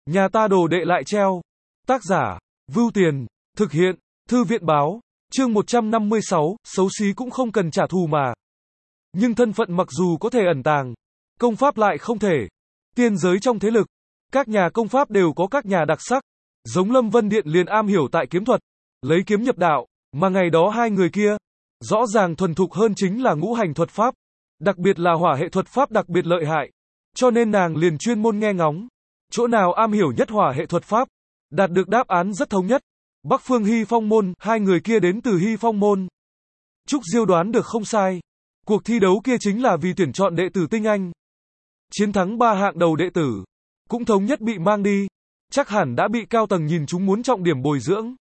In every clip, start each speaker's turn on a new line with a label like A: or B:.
A: Nhà ta đồ đệ lại treo. Tác giả, Vưu Tiền, thực hiện, Thư viện báo, chương 156, xấu xí cũng không cần trả thù mà. Nhưng thân phận mặc dù có thể ẩn tàng, công pháp lại không thể. Tiên giới trong thế lực, các nhà công pháp đều có các nhà đặc sắc. Giống Lâm Vân Điện liền am hiểu tại kiếm thuật, lấy kiếm nhập đạo, mà ngày đó hai người kia, rõ ràng thuần thục hơn chính là ngũ hành thuật pháp, đặc biệt là hỏa hệ thuật pháp đặc biệt lợi hại. Cho nên nàng liền chuyên môn nghe ngóng, chỗ nào am hiểu nhất hỏa hệ thuật pháp, đạt được đáp án rất thống nhất. Bắc Phương Hy Phong môn, hai người kia đến từ Hy Phong môn. Trúc Diêu đoán được không sai. Cuộc thi đấu kia chính là vì tuyển chọn đệ tử tinh anh. Chiến thắng 3 hạng đầu đệ tử, cũng thống nhất bị mang đi. Chắc hẳn đã bị cao tầng nhìn chúng muốn trọng điểm bồi dưỡng.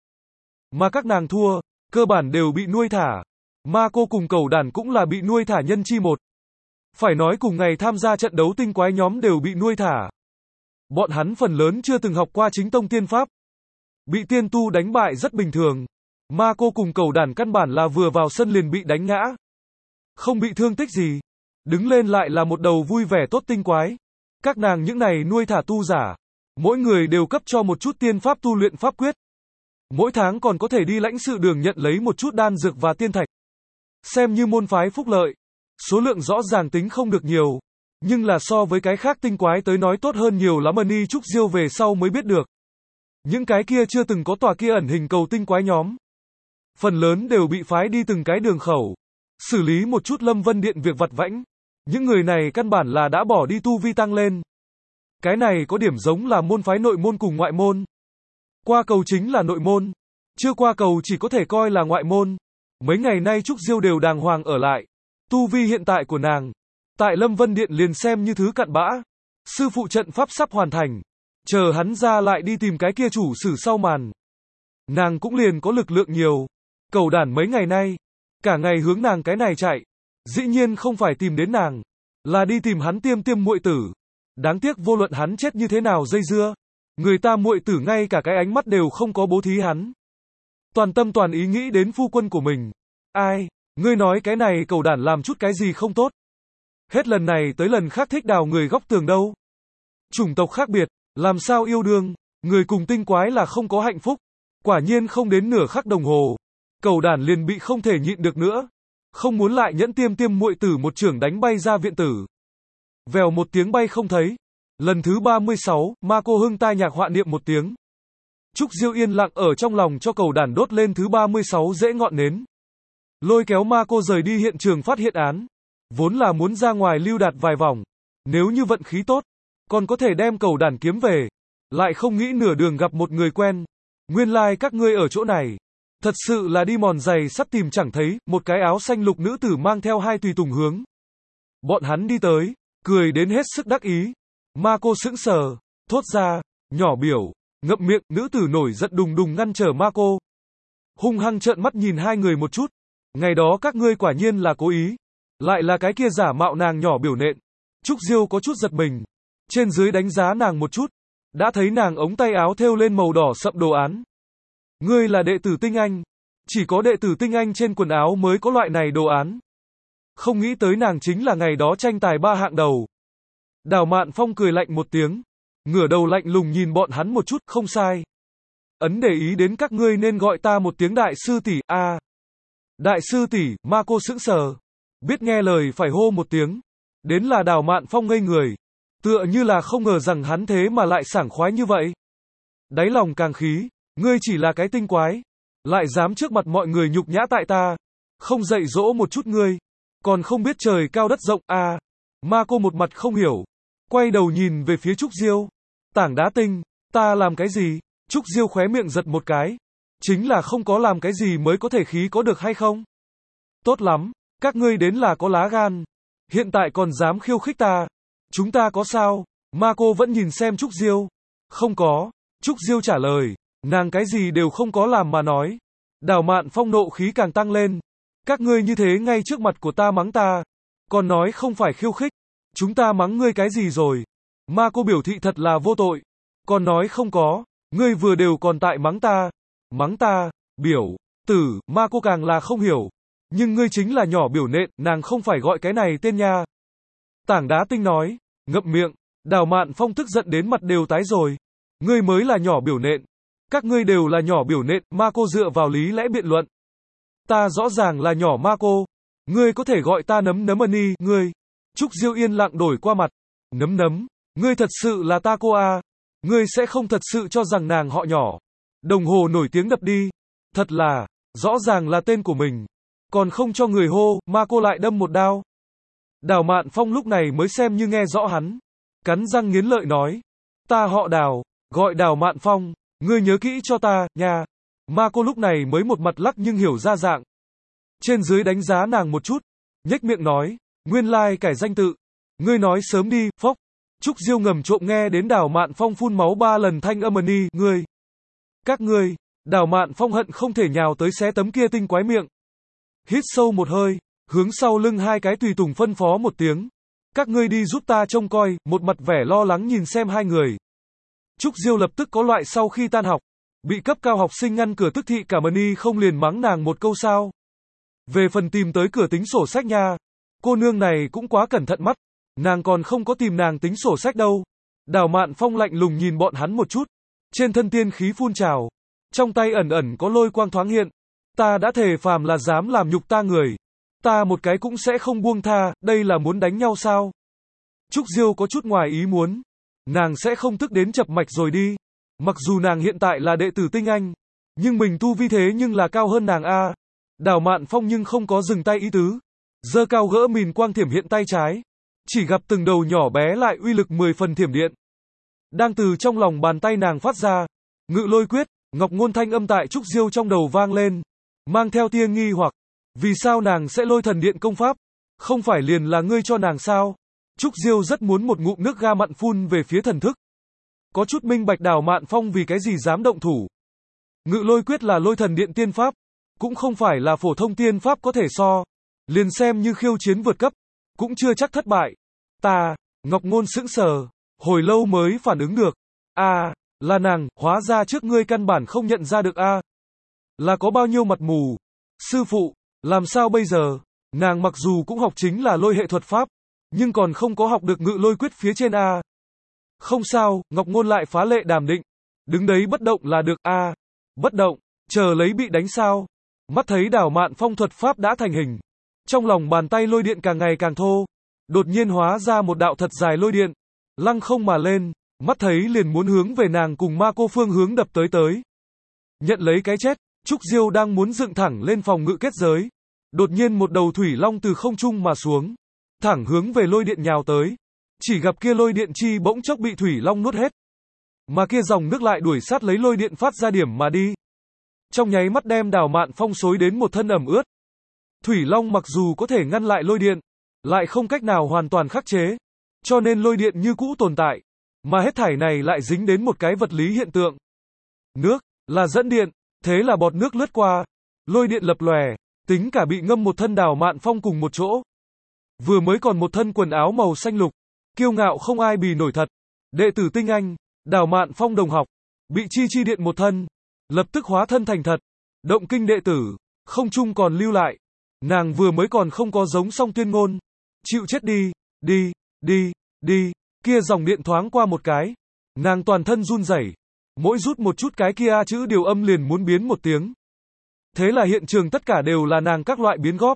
A: Mà các nàng thua, cơ bản đều bị nuôi thả. Ma cô cùng Cẩu Đản cũng là bị nuôi thả nhân chi một. Phải nói cùng ngày tham gia trận đấu tinh quái nhóm đều bị nuôi thả. Bọn hắn phần lớn chưa từng học qua chính tông tiên pháp. Bị tiên tu đánh bại rất bình thường. Ma cô cùng Cẩu Đản căn bản là vừa vào sân liền bị đánh ngã. Không bị thương tích gì. Đứng lên lại là một đầu vui vẻ tốt tinh quái. Các nàng những này nuôi thả tu giả, mỗi người đều cấp cho một chút tiên pháp tu luyện pháp quyết. Mỗi tháng còn có thể đi lãnh sự đường nhận lấy một chút đan dược và tiên thạch. Xem như môn phái phúc lợi. Số lượng rõ ràng tính không được nhiều. Nhưng là so với cái khác tinh quái tới nói tốt hơn nhiều lắm. Ni Trúc Diêu về sau mới biết được. Những cái kia chưa từng có tòa kia ẩn hình cầu tinh quái nhóm. Phần lớn đều bị phái đi từng cái đường khẩu. Xử lý một chút Lâm Vân Điện việc vặt vãnh. Những người này căn bản là đã bỏ đi tu vi tăng lên. Cái này có điểm giống là môn phái nội môn cùng ngoại môn. Qua cầu chính là nội môn. Chưa qua cầu chỉ có thể coi là ngoại môn. Mấy ngày nay Trúc Diêu đều đàng hoàng ở lại. Tu vi hiện tại của nàng, tại Lâm Vân Điện liền xem như thứ cặn bã. Sư phụ trận pháp sắp hoàn thành. Chờ hắn ra lại đi tìm cái kia chủ sử sau màn. Nàng cũng liền có lực lượng nhiều. Cẩu Đản mấy ngày nay, cả ngày hướng nàng cái này chạy. Dĩ nhiên không phải tìm đến nàng, là đi tìm hắn tiêm muội tử. Đáng tiếc vô luận hắn chết như thế nào dây dưa. Người ta muội tử ngay cả cái ánh mắt đều không có bố thí hắn. Toàn tâm toàn ý nghĩ đến phu quân của mình. Ai, ngươi nói cái này Cẩu Đản làm chút cái gì không tốt. Hết lần này tới lần khác thích đào người góc tường đâu. Chủng tộc khác biệt, làm sao yêu đương, người cùng tinh quái là không có hạnh phúc. Quả nhiên không đến nửa khắc đồng hồ, Cẩu Đản liền bị không thể nhịn được nữa. Không muốn lại nhẫn tiêm muội tử một chưởng đánh bay ra viện tử. Vèo một tiếng bay không thấy. Lần thứ 36, Ma cô hưng tai nhạc họa niệm một tiếng. Trúc Diêu yên lặng ở trong lòng cho Cẩu Đản đốt lên thứ 36 rễ ngọn nến. Lôi kéo Ma cô rời đi hiện trường phát hiện án. Vốn là muốn ra ngoài lưu đạt vài vòng. Nếu như vận khí tốt, còn có thể đem Cẩu Đản kiếm về. Lại không nghĩ nửa đường gặp một người quen. Nguyên lai các ngươi ở chỗ này. Thật sự là đi mòn giày sắt tìm chẳng thấy, một cái áo xanh lục nữ tử mang theo hai tùy tùng hướng. Bọn hắn đi tới, cười đến hết sức đắc ý. Ma cô sững sờ, thốt ra, nhỏ biểu, ngậm miệng, nữ tử nổi giận đùng đùng ngăn trở Ma cô. Hung hăng trợn mắt nhìn hai người một chút. Ngày đó các ngươi quả nhiên là cố ý. Lại là cái kia giả mạo nàng nhỏ biểu nện. Trúc Diêu có chút giật mình. Trên dưới đánh giá nàng một chút. Đã thấy nàng ống tay áo thêu lên màu đỏ sậm đồ án. Ngươi là đệ tử tinh anh. Chỉ có đệ tử tinh anh trên quần áo mới có loại này đồ án. Không nghĩ tới nàng chính là ngày đó tranh tài 3 hạng đầu. Đào Mạn Phong cười lạnh một tiếng. Ngửa đầu lạnh lùng nhìn bọn hắn một chút, không sai. Ấn để ý đến các ngươi nên gọi ta một tiếng đại sư tỷ. Đại sư tỷ, Ma cô sững sờ. Biết nghe lời phải hô một tiếng. Đến là Đào Mạn Phong ngây người. Tựa như là không ngờ rằng hắn thế mà lại sảng khoái như vậy. Đáy lòng càng khí. Ngươi chỉ là cái tinh quái. Lại dám trước mặt mọi người nhục nhã tại ta. Không dạy dỗ một chút ngươi. Còn không biết trời cao đất rộng. Ma cô một mặt không hiểu. Quay đầu nhìn về phía Trúc Diêu. Tảng đá tinh. Ta làm cái gì? Trúc Diêu khóe miệng giật một cái. Chính là không có làm cái gì mới có thể khí có được hay không? Tốt lắm. Các ngươi đến là có lá gan. Hiện tại còn dám khiêu khích ta. Chúng ta có sao? Ma cô vẫn nhìn xem Trúc Diêu. Không có. Trúc Diêu trả lời. Nàng cái gì đều không có làm mà nói. Đào Mạn Phong nộ khí càng tăng lên. Các ngươi như thế ngay trước mặt của ta mắng ta. Còn nói không phải khiêu khích. Chúng ta mắng ngươi cái gì rồi? Ma cô biểu thị thật là vô tội. Còn nói không có. Ngươi vừa đều còn tại mắng ta. Mắng ta, biểu, tử, Ma cô càng là không hiểu. Nhưng ngươi chính là nhỏ biểu nện, nàng không phải gọi cái này tên nha. Tảng đá tinh nói, ngậm miệng. Đào Mạn Phong tức giận đến mặt đều tái rồi. Ngươi mới là nhỏ biểu nện. Các ngươi đều là nhỏ biểu nện, Marco dựa vào lý lẽ biện luận. Ta rõ ràng là nhỏ Marco. Ngươi có thể gọi ta nấm nấm ân ngươi. Trúc Diêu yên lặng đổi qua mặt. Nấm nấm, ngươi thật sự là ta cô à. Ngươi sẽ không thật sự cho rằng nàng họ nhỏ. Đồng hồ nổi tiếng đập đi. Thật là, rõ ràng là tên của mình. Còn không cho người hô, Marco lại đâm một đao. Đào Mạn Phong lúc này mới xem như nghe rõ hắn. Cắn răng nghiến lợi nói. Ta họ Đào, gọi Đào Mạn Phong. Ngươi nhớ kỹ cho ta, nha. Marco lúc này mới một mặt lắc nhưng hiểu ra dạng. Trên dưới đánh giá nàng một chút. Nhếch miệng nói. Nguyên lai cải danh tự. Ngươi nói sớm đi, phốc. Trúc Diêu ngầm trộm nghe đến Đào Mạn Phong phun máu 3 lần thanh âm ngươi. Các ngươi. Đào Mạn Phong hận không thể nhào tới xé tấm kia tinh quái miệng. Hít sâu một hơi, hướng sau lưng hai cái tùy tùng phân phó một tiếng. Các ngươi đi giúp ta trông coi, một mặt vẻ lo lắng nhìn xem hai người. Trúc Diêu lập tức có loại sau khi tan học, bị cấp cao học sinh ngăn cửa tức thị cả mani không liền mắng nàng một câu sao. Về phần tìm tới cửa tính sổ sách nha, cô nương này cũng quá cẩn thận mắt, nàng còn không có tìm nàng tính sổ sách đâu. Đào Mạn Phong lạnh lùng nhìn bọn hắn một chút, trên thân tiên khí phun trào, trong tay ẩn ẩn có lôi quang thoáng hiện. Ta đã thề phàm là dám làm nhục ta người, ta một cái cũng sẽ không buông tha, đây là muốn đánh nhau sao? Trúc Diêu có chút ngoài ý muốn, nàng sẽ không tức đến chập mạch rồi đi. Mặc dù nàng hiện tại là đệ tử tinh anh, nhưng mình tu vi thế nhưng là cao hơn nàng a. Đào Mạn Phong nhưng không có dừng tay ý tứ, giơ cao gỡ mìn quang thiểm hiện tay trái, chỉ gặp từng đầu nhỏ bé lại uy lực 10 phần thiểm điện đang từ trong lòng bàn tay nàng phát ra. Ngự lôi quyết, ngọc ngôn thanh âm tại Trúc Diêu trong đầu vang lên, mang theo tia nghi hoặc. Vì sao nàng sẽ lôi thần điện công pháp? Không phải liền là ngươi cho nàng sao? Trúc Diêu rất muốn một ngụm nước ga mặn phun về phía thần thức. Có chút minh bạch Đào Mạn Phong vì cái gì dám động thủ. Ngự lôi quyết là lôi thần điện tiên pháp, cũng không phải là phổ thông tiên pháp có thể so. Liền xem như khiêu chiến vượt cấp, cũng chưa chắc thất bại. Ta, Ngọc Ngôn sững sờ, hồi lâu mới phản ứng được. Là nàng, hóa ra trước ngươi căn bản không nhận ra được là có bao nhiêu mặt mù. Sư phụ, làm sao bây giờ? Nàng mặc dù cũng học chính là lôi hệ thuật pháp, nhưng còn không có học được ngự lôi quyết phía trên Không sao, Ngọc Ngôn lại phá lệ đàm định. Đứng đấy bất động là được bất động, chờ lấy bị đánh sao? Mắt thấy Đào Mạn Phong thuật pháp đã thành hình. Trong lòng bàn tay lôi điện càng ngày càng thô. Đột nhiên hóa ra một đạo thật dài lôi điện. Lăng không mà lên, mắt thấy liền muốn hướng về nàng cùng ma cô phương hướng đập tới. Nhận lấy cái chết, Trúc Diêu đang muốn dựng thẳng lên phòng ngự kết giới. Đột nhiên một đầu thủy long từ không trung mà xuống, thẳng hướng về lôi điện nhào tới. Chỉ gặp kia lôi điện chi bỗng chốc bị thủy long nuốt hết. Mà kia dòng nước lại đuổi sát lấy lôi điện phát ra điểm mà đi. Trong nháy mắt đem Đào Mạn Phong xối đến một thân ẩm ướt. Thủy long mặc dù có thể ngăn lại lôi điện, lại không cách nào hoàn toàn khắc chế, cho nên lôi điện như cũ tồn tại. Mà hết thảy này lại dính đến một cái vật lý hiện tượng. Nước, là dẫn điện, thế là bọt nước lướt qua, lôi điện lập lòe, tính cả bị ngâm một thân Đào Mạn Phong cùng một chỗ. Vừa mới còn một thân quần áo màu xanh lục, kiêu ngạo không ai bì nổi thật. Đệ tử tinh anh, Đào Mạn Phong đồng học, bị chi điện một thân, lập tức hóa thân thành thật. Động kinh đệ tử, không chung còn lưu lại. Nàng vừa mới còn không có giống song tuyên ngôn. Chịu chết đi, kia dòng điện thoáng qua một cái. Nàng toàn thân run rẩy, mỗi rút một chút cái kia chữ điều âm liền muốn biến một tiếng. Thế là hiện trường tất cả đều là nàng các loại biến góp.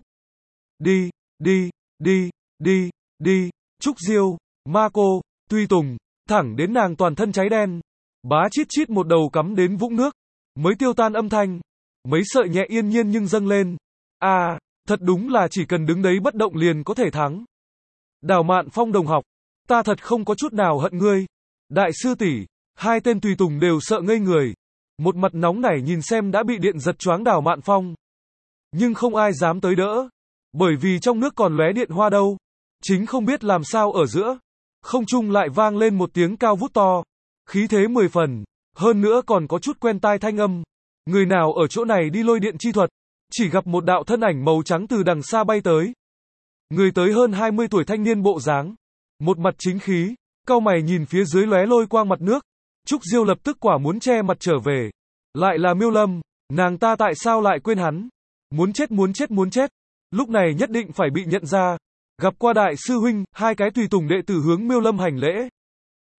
A: Đi, Trúc Diêu, Marco, Tuy Tùng, thẳng đến nàng toàn thân cháy đen. Bá chít một đầu cắm đến vũng nước, mới tiêu tan âm thanh. Mấy sợi nhẹ yên nhiên nhưng dâng lên. Thật đúng là chỉ cần đứng đấy bất động liền có thể thắng. Đào Mạn Phong đồng học, ta thật không có chút nào hận ngươi. Đại sư tỷ, hai tên tùy tùng đều sợ ngây người. Một mặt nóng nảy nhìn xem đã bị điện giật choáng Đào Mạn Phong. Nhưng không ai dám tới đỡ, bởi vì trong nước còn lóe điện hoa đâu. Chính không biết làm sao ở giữa, không trung lại vang lên một tiếng cao vút to, khí thế 10 phần, hơn nữa còn có chút quen tai thanh âm. Người nào ở chỗ này đi lôi điện chi thuật? Chỉ gặp một đạo thân ảnh màu trắng từ đằng xa bay tới. Người tới hơn 20 tuổi thanh niên bộ dáng, một mặt chính khí, cau mày nhìn phía dưới lóe lôi quang mặt nước. Trúc Diêu lập tức quả muốn che mặt trở về. Lại là Miêu Lâm, nàng ta tại sao lại quên hắn? Muốn chết. Lúc này nhất định phải bị nhận ra. Gặp qua đại sư huynh, hai cái tùy tùng đệ tử hướng Miêu Lâm hành lễ.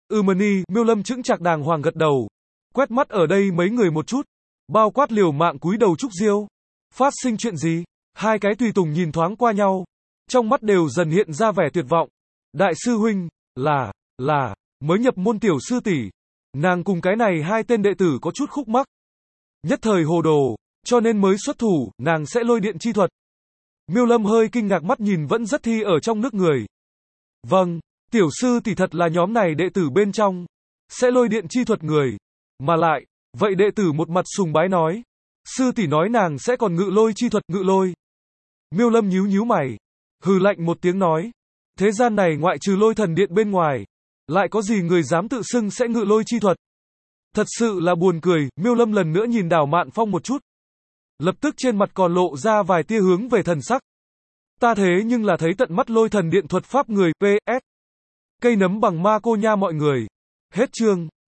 A: Mani, Miêu Lâm chững chạc đàng hoàng gật đầu. Quét mắt ở đây mấy người một chút. Bao quát liều mạng cúi đầu chúc diêu. Phát sinh chuyện gì? Hai cái tùy tùng nhìn thoáng qua nhau. Trong mắt đều dần hiện ra vẻ tuyệt vọng. Đại sư huynh, là, mới nhập môn tiểu sư tỷ. Nàng cùng cái này hai tên đệ tử có chút khúc mắc. Nhất thời hồ đồ, cho nên mới xuất thủ, nàng sẽ lôi điện chi thuật. Miêu Lâm hơi kinh ngạc mắt nhìn vẫn rất thi ở trong nước người. Vâng, tiểu sư tỷ thật là nhóm này đệ tử bên trong. Sẽ lôi điện chi thuật người. Mà lại, vậy đệ tử một mặt sùng bái nói. Sư tỷ nói nàng sẽ còn ngự lôi chi thuật, ngự lôi. Miêu Lâm nhíu nhíu mày. Hừ lạnh một tiếng nói. Thế gian này ngoại trừ lôi thần điện bên ngoài. Lại có gì người dám tự xưng sẽ ngự lôi chi thuật. Thật sự là buồn cười, Miêu Lâm lần nữa nhìn Đào Mạn Phong một chút. Lập tức trên mặt còn lộ ra vài tia hướng về thần sắc. Ta thế nhưng là thấy tận mắt lôi thần điện thuật pháp người, PS. Cây nấm bằng ma cô nha mọi người. Hết chương.